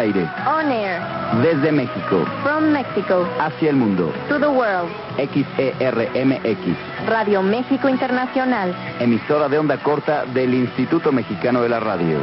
aire. On air. Desde México. From Mexico. Hacia el mundo. To the world. XERMX. Radio México Internacional. Emisora de onda corta del Instituto Mexicano de la Radio.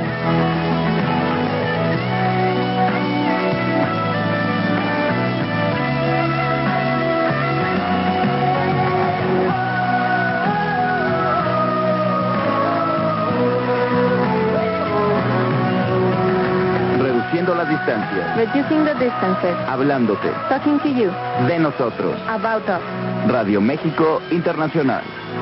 Reduciendo las distancias. Reducing the distances. Hablándote. Talking to you. De nosotros. About us. Radio México Internacional.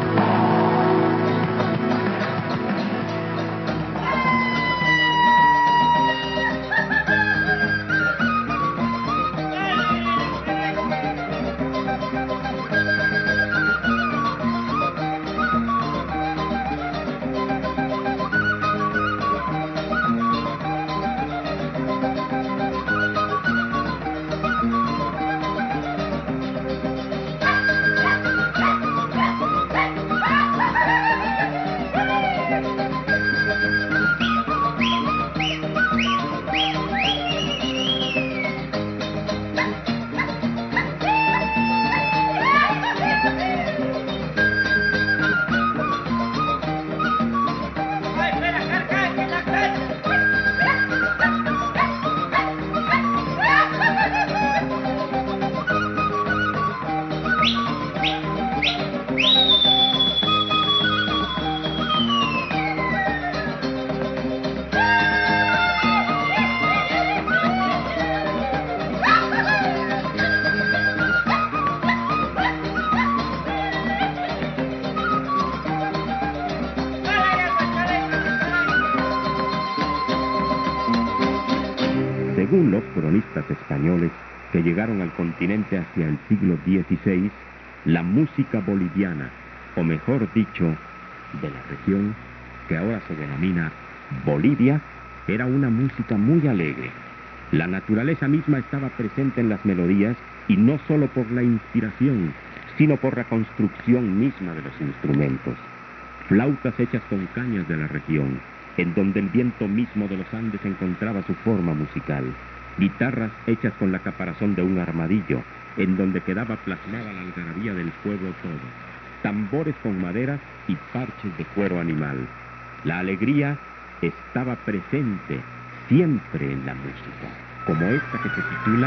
Según los cronistas españoles que llegaron al continente hacia el siglo XVI, la música boliviana, o mejor dicho, de la región, que ahora se denomina Bolivia, era una música muy alegre. La naturaleza misma estaba presente en las melodías, y no solo por la inspiración, sino por la construcción misma de los instrumentos. Flautas hechas con cañas de la región, en donde el viento mismo de los Andes encontraba su forma musical. Guitarras hechas con la caparazón de un armadillo, en donde quedaba plasmada la algarabía del fuego todo. Tambores con madera y parches de cuero animal. La alegría estaba presente siempre en la música, como esta que se titula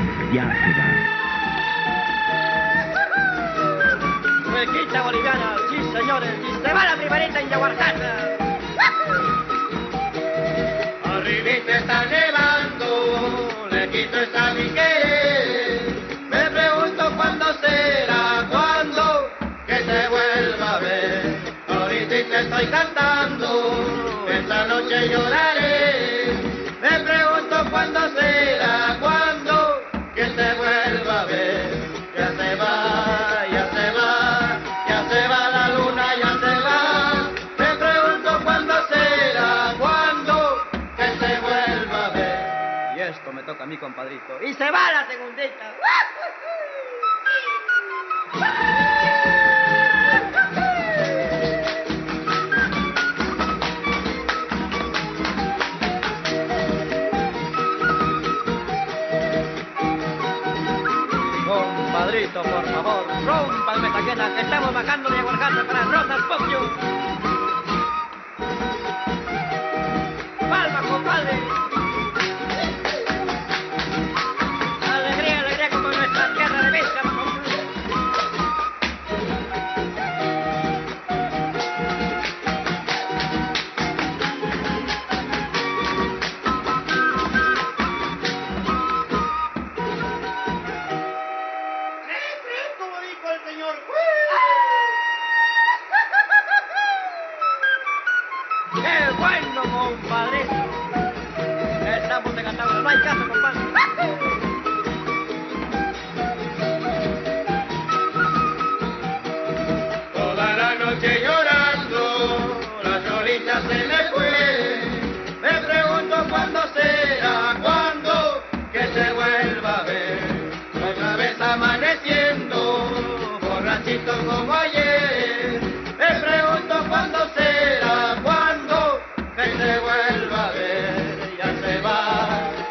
Ya se va. Huequita boliviana, sí señores, y se va la primerita en Yaguarcata. Arribita está nevando, lequito está mi querer. Me pregunto cuándo será, cuándo que te vuelva a ver. Ahorita te estoy cantando, esta noche lloraré. Me pregunto cuándo será, cuándo que te vuelva a ver. Ya se va, ya se va, ya se va la luna, ya se va. Me pregunto cuándo será, cuándo que te vuelva a ver. Y esto me toca a mi compadrito. Y se va la segundita. Compadrito, por favor, rómpame esta quena, que estamos bajando de Aguarcata para Rosas Pocio. ¡Palmas, compadre! Alegría, alegría como en nuestra tierra de Vizca, ¡qué bueno, compadrito! Estamos de Cantabria, no hay caso, compadre. Toda la noche llorando, la cholita se me fue. Me pregunto cuándo será, cuándo que se vuelva a ver. Otra vez amaneciendo, borrachito como ayer. Me pregunto cuándo será, cuándo que se vuelva a ver. Ya se va,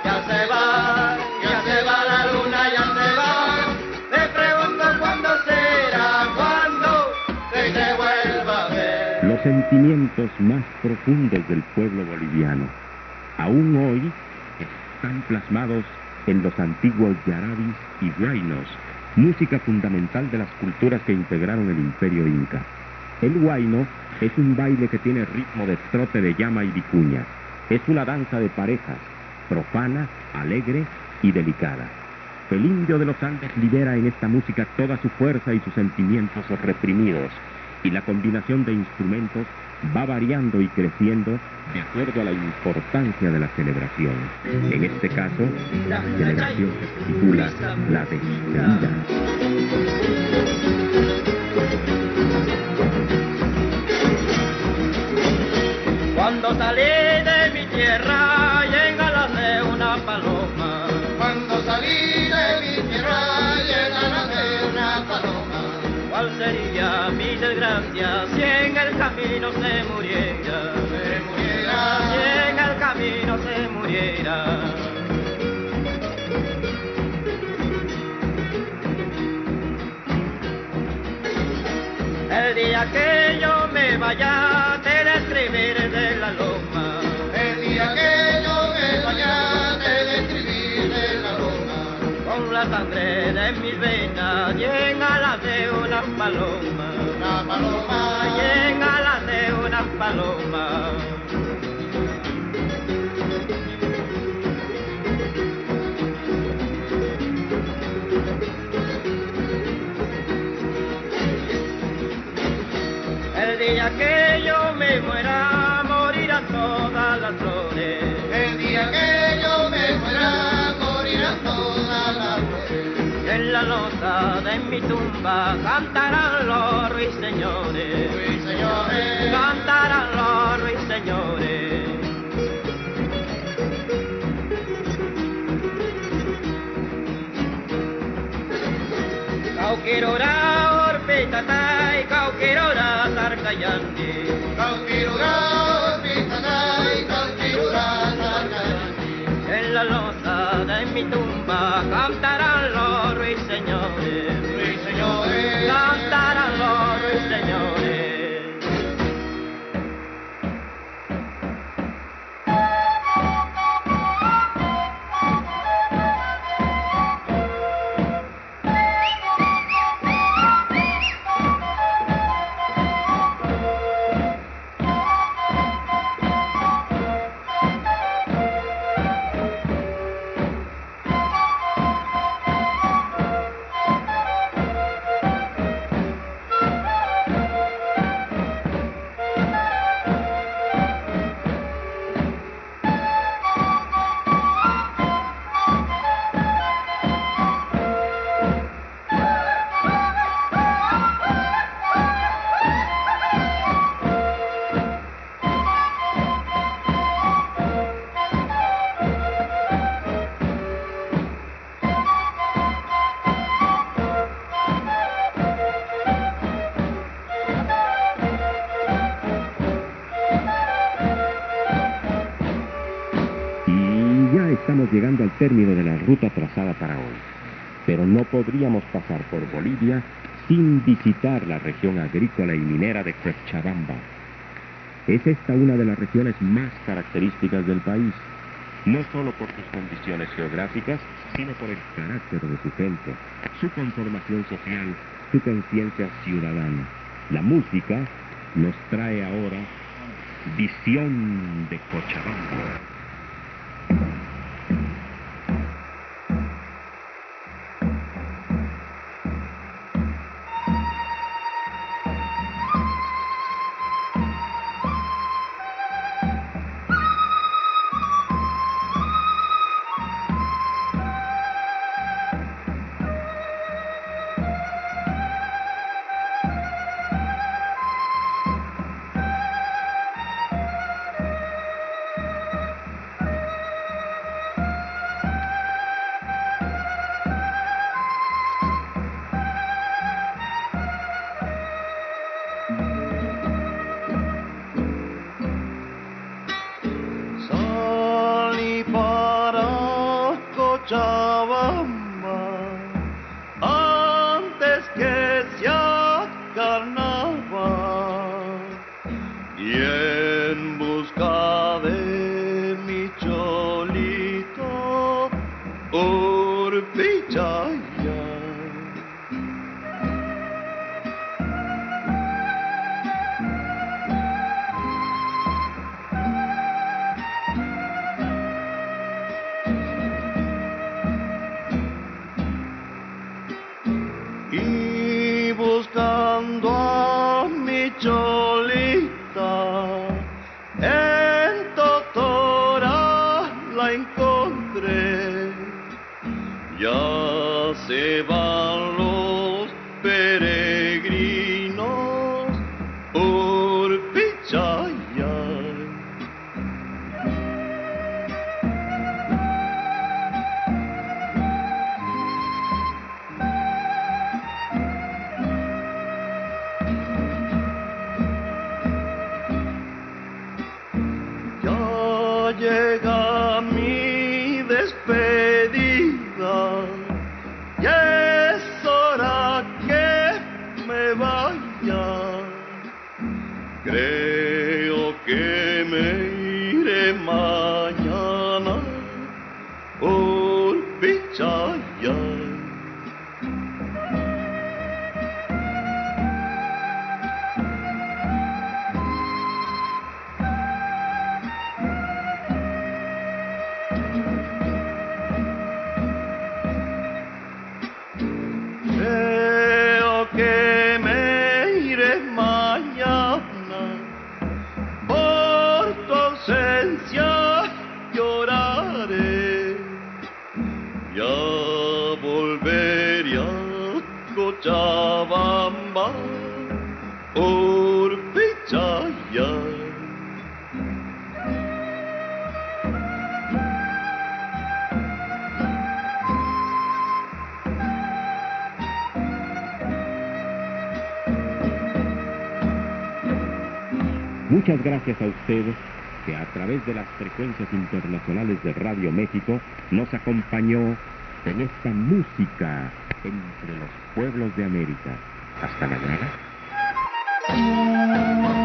los sentimientos más profundos del pueblo boliviano. Aún hoy están plasmados en los antiguos yarabis y huaynos, música fundamental de las culturas que integraron el imperio inca. El huayno es un baile que tiene ritmo de trote de llama y vicuña. Es una danza de parejas, profana, alegre y delicada. El indio de los Andes libera en esta música toda su fuerza y sus sentimientos reprimidos, y la combinación de instrumentos va variando y creciendo de acuerdo a la importancia de la celebración. En este caso, la celebración se titula La Despedida. Cuando salí de mi tierra y en alas de una paloma. Cuando salí de mi tierra y en alas de una paloma. ¿Cuál sería mi desgracia si en el camino se muriera? Se muriera. Si en el camino se muriera. El día que yo me vaya, te de escribir de la loma. El día que yo me vaya, te de escribir de la loma. Con la sangre de mis venas y en alas de una paloma. Una paloma. Y en alas de una paloma. El día que yo me muera, morirán todas las flores. El día que yo me muera, morirán todas las flores. En la losa de mi tumba cantarán los ruiseñores. Ruiseñores. Cantarán los ruiseñores. Cauquirora orbitatay, cauquirora tarcayandi. Cauquirora orbitatay, cauquirora tarcayandi. En la losa de mi tumba cantarán los ruiseñores. Ruiseñores. Cantarán los ruiseñores. Estamos llegando al término de la ruta trazada para hoy, pero no podríamos pasar por Bolivia sin visitar la región agrícola y minera de Cochabamba. Es esta una de las regiones más características del país, no solo por sus condiciones geográficas, sino por el carácter de su gente, su conformación social, su conciencia ciudadana. La música nos trae ahora Visión de Cochabamba. Cochabamba, antes que sea carnaval, mi cholita, en Totora la encontré. Ya se van los peregrinos por Pichayay. Ya llega mi despedida, ya es hora que me vaya. Creo que me iré mañana por Pichayay. Creo que me iré mañana, por tu ausencia lloraré. Ya volveré a Cochabamba por Pichayay. Muchas gracias a usted que a través de las frecuencias internacionales de Radio México nos acompañó en esta música entre los pueblos de América. Hasta mañana.